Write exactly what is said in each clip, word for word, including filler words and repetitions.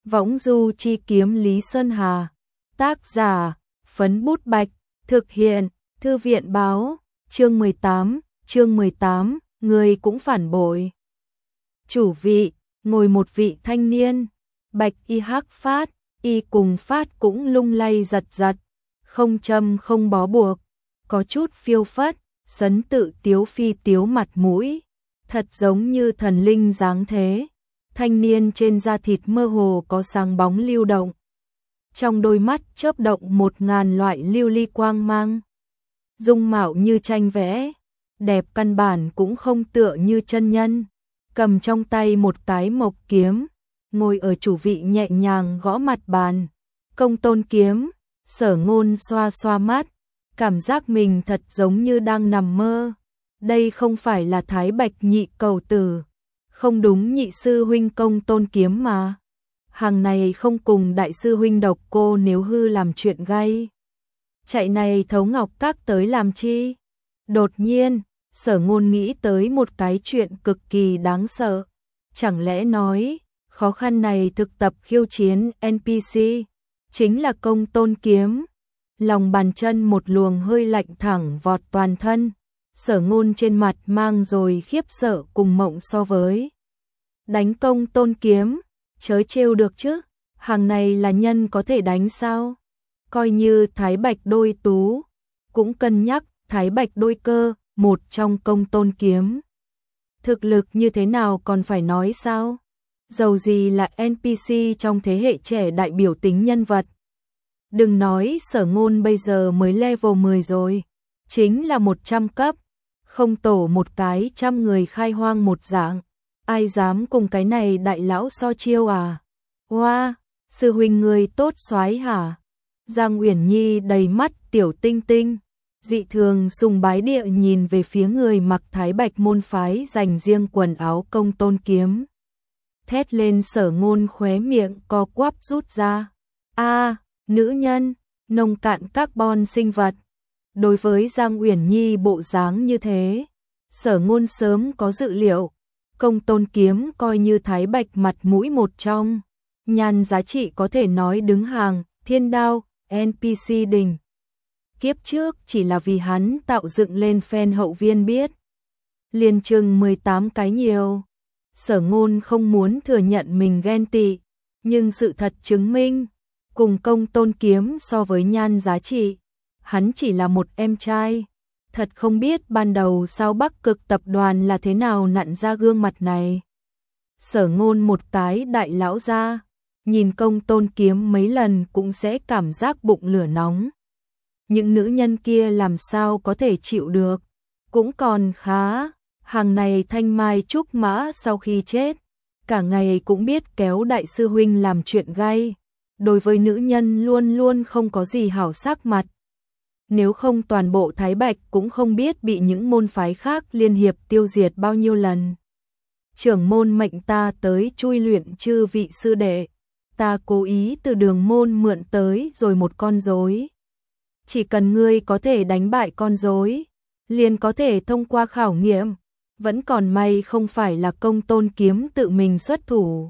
Võng du chi kiếm Lý Sơn Hà. Tác giả, Phấn Bút Bạch. Thực hiện, Thư viện Báo. Chương mười tám, chương mười tám, người cũng phản bội. Chủ vị, ngồi một vị thanh niên. Bạch y hắc phát, y cùng phát cũng lung lay giật giật. Không châm không bó buộc, có chút phiêu phất, sấn tự tiếu phi tiếu mặt mũi. Thật giống như thần linh dáng thế. Thanh niên trên da thịt mơ hồ có sáng bóng lưu động. Trong đôi mắt chớp động một ngàn loại lưu ly quang mang. Dung mạo như tranh vẽ, đẹp căn bản cũng không tựa như chân nhân. Cầm trong tay một cái mộc kiếm, ngồi ở chủ vị nhẹ nhàng gõ mặt bàn. Công tôn kiếm, Sở Ngôn xoa xoa mắt, cảm giác mình thật giống như đang nằm mơ. Đây không phải là Thái Bạch nhị cầu tử, không đúng nhị sư huynh Công tôn kiếm mà. Hàng này không cùng đại sư huynh Độc Cô Nếu Hư làm chuyện gay. Chạy này thấu ngọc các tới làm chi? Đột nhiên, Sở Ngôn nghĩ tới một cái chuyện cực kỳ đáng sợ. Chẳng lẽ nói, khó khăn này thực tập khiêu chiến en pê xê, chính là Công tôn kiếm. Lòng bàn chân một luồng hơi lạnh thẳng vọt toàn thân. Sở Ngôn trên mặt mang rồi khiếp sợ cùng mộng so với. Đánh Công tôn kiếm, chớ trêu được chứ, hàng này là nhân có thể đánh sao? Coi như Thái Bạch đôi tú, cũng cân nhắc Thái Bạch đôi cơ, một trong Công tôn kiếm. Thực lực như thế nào còn phải nói sao? Dầu gì là en pê xê trong thế hệ trẻ đại biểu tính nhân vật. Đừng nói Sở Ngôn bây giờ mới level mười rồi, chính là một trăm cấp, không tổ một cái trăm người khai hoang một dạng. Ai dám cùng cái này đại lão so chiêu à? Hoa, wow, sư huynh người tốt soái hả? Giang Uyển Nhi đầy mắt tiểu tinh tinh, dị thường sùng bái địa nhìn về phía người mặc Thái Bạch môn phái dành riêng quần áo Công tôn kiếm. Thét lên. Sở Ngôn khóe miệng co quắp rút ra. A, à, nữ nhân, nông cạn carbon sinh vật. Đối với Giang Uyển Nhi bộ dáng như thế, Sở Ngôn sớm có dự liệu. Công tôn kiếm coi như Thái Bạch mặt mũi một trong, nhan giá trị có thể nói đứng hàng, thiên đao, en pê xê đỉnh. Kiếp trước chỉ là vì hắn tạo dựng lên fan hậu viên biết. Liền chừng mười tám cái nhiều. Sở Ngôn không muốn thừa nhận mình ghen tị, nhưng sự thật chứng minh, cùng Công tôn kiếm so với nhan giá trị, hắn chỉ là một em trai. Thật không biết ban đầu sao Bắc Cực tập đoàn là thế nào nặn ra gương mặt này. Sở Ngôn một cái đại lão ra, nhìn Công tôn kiếm mấy lần cũng sẽ cảm giác bụng lửa nóng. Những nữ nhân kia làm sao có thể chịu được, cũng còn khá. Hàng này thanh mai trúc mã sau khi chết, cả ngày cũng biết kéo đại sư huynh làm chuyện gay. Đối với nữ nhân luôn luôn không có gì hảo sắc mặt. Nếu không toàn bộ Thái Bạch cũng không biết bị những môn phái khác liên hiệp tiêu diệt bao nhiêu lần. Trưởng môn mệnh ta tới chui luyện chư vị sư đệ. Ta cố ý từ Đường môn mượn tới rồi một con rối. Chỉ cần ngươi có thể đánh bại con rối, liền có thể thông qua khảo nghiệm. Vẫn còn may không phải là Công tôn kiếm tự mình xuất thủ.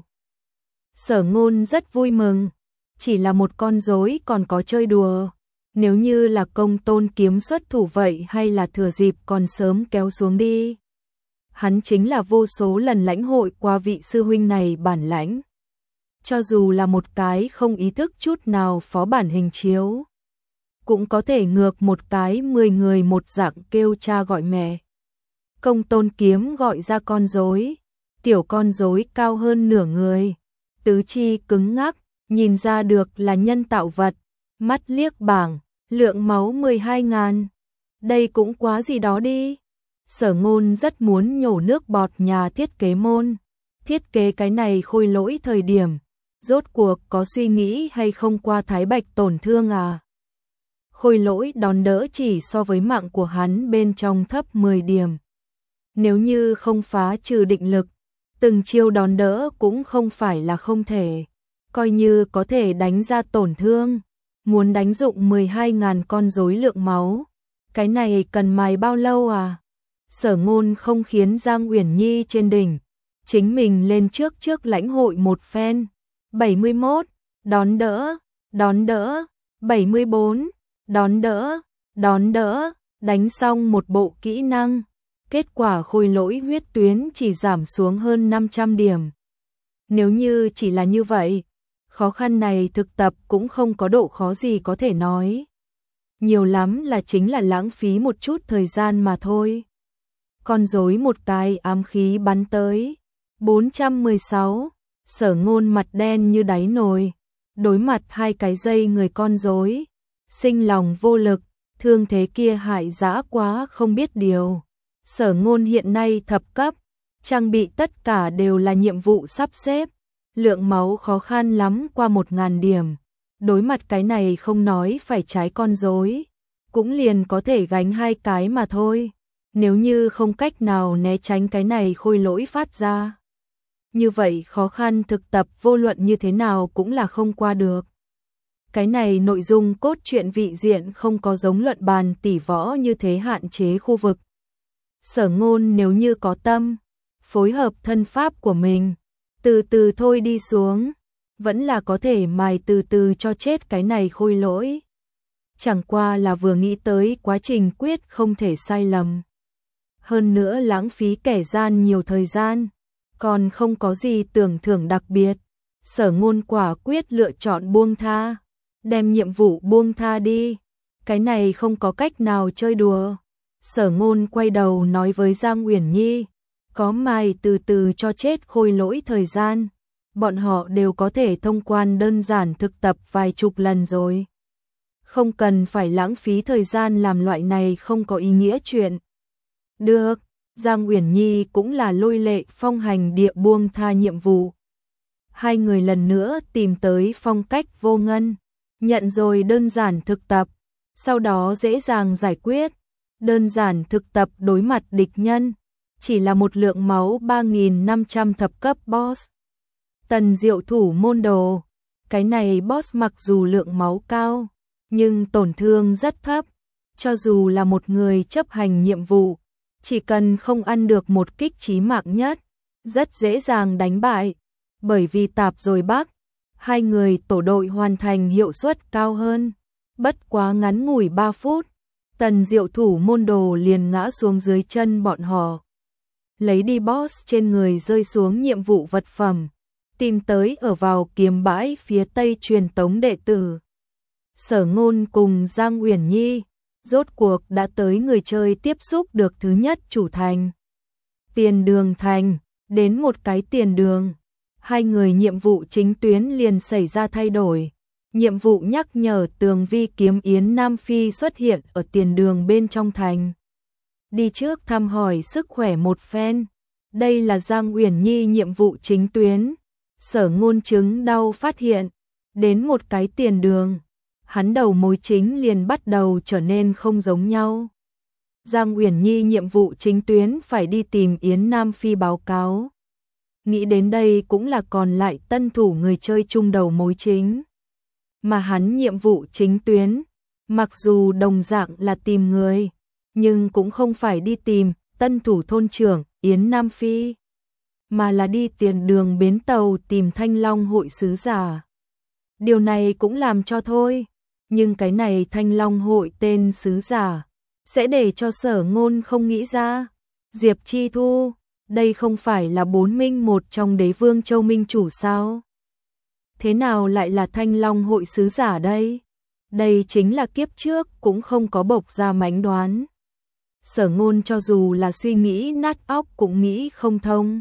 Sở Ngôn rất vui mừng. Chỉ là một con rối còn có chơi đùa. Nếu như là Công tôn kiếm xuất thủ vậy hay là thừa dịp còn sớm kéo xuống đi. Hắn chính là vô số lần lãnh hội qua vị sư huynh này bản lãnh. Cho dù là một cái không ý thức chút nào phó bản hình chiếu, cũng có thể ngược một cái mười người một dạng kêu cha gọi mẹ. Công tôn kiếm gọi ra con rối, tiểu con rối cao hơn nửa người, tứ chi cứng ngắc, nhìn ra được là nhân tạo vật, mắt liếc bảng, lượng máu mười hai ngàn. Đây cũng quá gì đó đi. Sở Ngôn rất muốn nhổ nước bọt nhà thiết kế môn. Thiết kế cái này Khôi Lỗi thời điểm, rốt cuộc có suy nghĩ hay không qua Thái Bạch tổn thương à? Khôi Lỗi đòn đỡ chỉ so với mạng của hắn bên trong thấp mười điểm. Nếu như không phá trừ định lực, từng chiêu đòn đỡ cũng không phải là không thể. Coi như có thể đánh ra tổn thương, muốn đánh dụng mười hai ngàn con rối lượng máu, cái này cần mài bao lâu à? Sở Ngôn không khiến Giang Uyển Nhi trên đỉnh, chính mình lên trước trước lãnh hội một phen, bảy mươi mốt, đón đỡ, đón đỡ, bảy mươi bốn, đón đỡ, đón đỡ, đánh xong một bộ kỹ năng, kết quả khôi lỗi huyết tuyến chỉ giảm xuống hơn năm trăm điểm. Nếu như chỉ là như vậy, khó khăn này thực tập cũng không có độ khó gì có thể nói. Nhiều lắm là chính là lãng phí một chút thời gian mà thôi. Con rối một cái ám khí bắn tới. bốn trăm mười sáu, Sở Ngôn mặt đen như đáy nồi, đối mặt hai cái dây người con rối, sinh lòng vô lực, thương thế kia hại dã quá không biết điều. Sở Ngôn hiện nay thập cấp, trang bị tất cả đều là nhiệm vụ sắp xếp, lượng máu khó khăn lắm qua một ngàn điểm. Đối mặt cái này không nói phải trái con rối, cũng liền có thể gánh hai cái mà thôi. Nếu như không cách nào né tránh cái này khôi lỗi phát ra, như vậy khó khăn thực tập vô luận như thế nào cũng là không qua được. Cái này nội dung cốt truyện vị diện không có giống luận bàn tỷ võ như thế hạn chế khu vực. Sở Ngôn nếu như có tâm, phối hợp thân pháp của mình, từ từ thôi đi xuống, vẫn là có thể mài từ từ cho chết cái này khôi lỗi. Chẳng qua là vừa nghĩ tới quá trình quyết không thể sai lầm. Hơn nữa lãng phí kẻ gian nhiều thời gian, còn không có gì tưởng thưởng đặc biệt. Sở Ngôn quả quyết lựa chọn buông tha, đem nhiệm vụ buông tha đi. Cái này không có cách nào chơi đùa. Sở Ngôn quay đầu nói với Giang Uyển Nhi, có mài từ từ cho chết khôi lỗi thời gian, bọn họ đều có thể thông quan đơn giản thực tập vài chục lần rồi. Không cần phải lãng phí thời gian làm loại này không có ý nghĩa chuyện. Được, Giang Uyển Nhi cũng là lôi lệ phong hành địa buông tha nhiệm vụ. Hai người lần nữa tìm tới Phong Cách Vô Ngân, nhận rồi đơn giản thực tập, sau đó dễ dàng giải quyết. Đơn giản thực tập đối mặt địch nhân, chỉ là một lượng máu ba nghìn năm trăm thập cấp boss. Tần Diệu Thủ môn đồ, cái này boss mặc dù lượng máu cao, nhưng tổn thương rất thấp, cho dù là một người chấp hành nhiệm vụ, chỉ cần không ăn được một kích chí mạng nhất, rất dễ dàng đánh bại. Bởi vì tạp rồi bắc, hai người tổ đội hoàn thành hiệu suất cao hơn, bất quá ngắn ngủi ba phút, Tần Diệu Thủ môn đồ liền ngã xuống dưới chân bọn họ. Lấy đi boss trên người rơi xuống nhiệm vụ vật phẩm, tìm tới ở vào kiếm bãi phía tây truyền tống đệ tử. Sở Ngôn cùng Giang Uyển Nhi, rốt cuộc đã tới người chơi tiếp xúc được thứ nhất chủ thành. Tiền đường thành, đến một cái tiền đường, hai người nhiệm vụ chính tuyến liền xảy ra thay đổi. Nhiệm vụ nhắc nhở tường vi kiếm Yến Nam Phi xuất hiện ở tiền đường bên trong thành. Đi trước thăm hỏi sức khỏe một phen. Đây là Giang Uyển Nhi nhiệm vụ chính tuyến. Sở Ngôn chứng đau phát hiện, đến một cái tiền đường, hắn đầu mối chính liền bắt đầu trở nên không giống nhau. Giang Uyển Nhi nhiệm vụ chính tuyến phải đi tìm Yến Nam Phi báo cáo. Nghĩ đến đây cũng là còn lại tân thủ người chơi chung đầu mối chính. Mà hắn nhiệm vụ chính tuyến, mặc dù đồng dạng là tìm người, nhưng cũng không phải đi tìm tân thủ thôn trưởng Yến Nam Phi, mà là đi tiền đường bến tàu tìm Thanh Long hội sứ giả. Điều này cũng làm cho thôi, nhưng cái này Thanh Long hội tên sứ giả, sẽ để cho Sở Ngôn không nghĩ ra. Diệp Chi Thu, đây không phải là bốn minh một trong Đế Vương Châu Minh chủ sao? Thế nào lại là Thanh Long hội sứ giả đây? Đây chính là kiếp trước cũng không có bộc ra mánh đoán. Sở Ngôn cho dù là suy nghĩ nát óc cũng nghĩ không thông.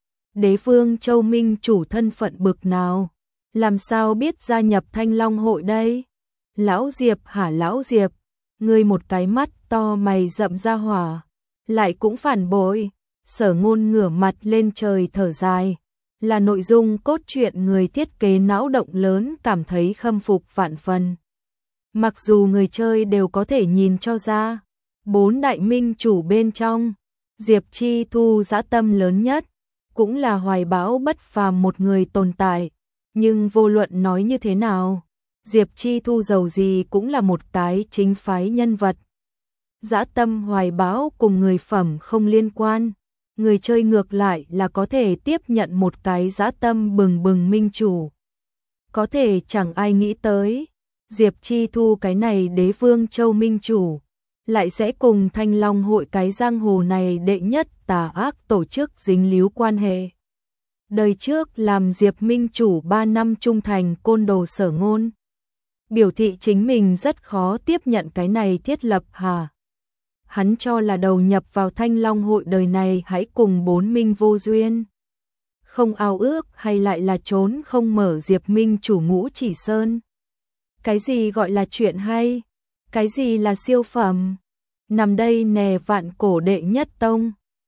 Đế Vương Châu Minh chủ thân phận bực nào? Làm sao biết gia nhập Thanh Long hội đây? Lão Diệp hả lão Diệp? Ngươi một cái mắt to mày rậm ra hỏa, lại cũng phản bội. Sở Ngôn ngửa mặt lên trời thở dài. Là nội dung cốt truyện người thiết kế não động lớn cảm thấy khâm phục vạn phần. Mặc dù người chơi đều có thể nhìn cho ra, bốn đại minh chủ bên trong, Diệp Chi Thu dã tâm lớn nhất, cũng là hoài bão bất phàm một người tồn tại, nhưng vô luận nói như thế nào, Diệp Chi Thu dầu gì cũng là một cái chính phái nhân vật. Dã tâm hoài bão cùng người phẩm không liên quan. Người chơi ngược lại là có thể tiếp nhận một cái dã tâm bừng bừng minh chủ, Có thể chẳng ai nghĩ tới, Diệp Chi Thu cái này đế vương châu minh chủ, lại sẽ cùng Thanh Long hội cái giang hồ này đệ nhất tà ác tổ chức dính líu quan hệ. Đời trước làm Diệp minh chủ ba năm trung thành côn đồ Sở Ngôn, biểu thị chính mình rất khó tiếp nhận cái này thiết lập hà. Hắn cho là đầu nhập vào Thanh Long hội đời này hãy cùng bốn minh vô duyên. Không ao ước hay lại là trốn không mở Diệp minh chủ Ngũ Chỉ Sơn. Cái gì gọi là chuyện hay? Cái gì là siêu phẩm? Nằm đây nè vạn cổ đệ nhất tông.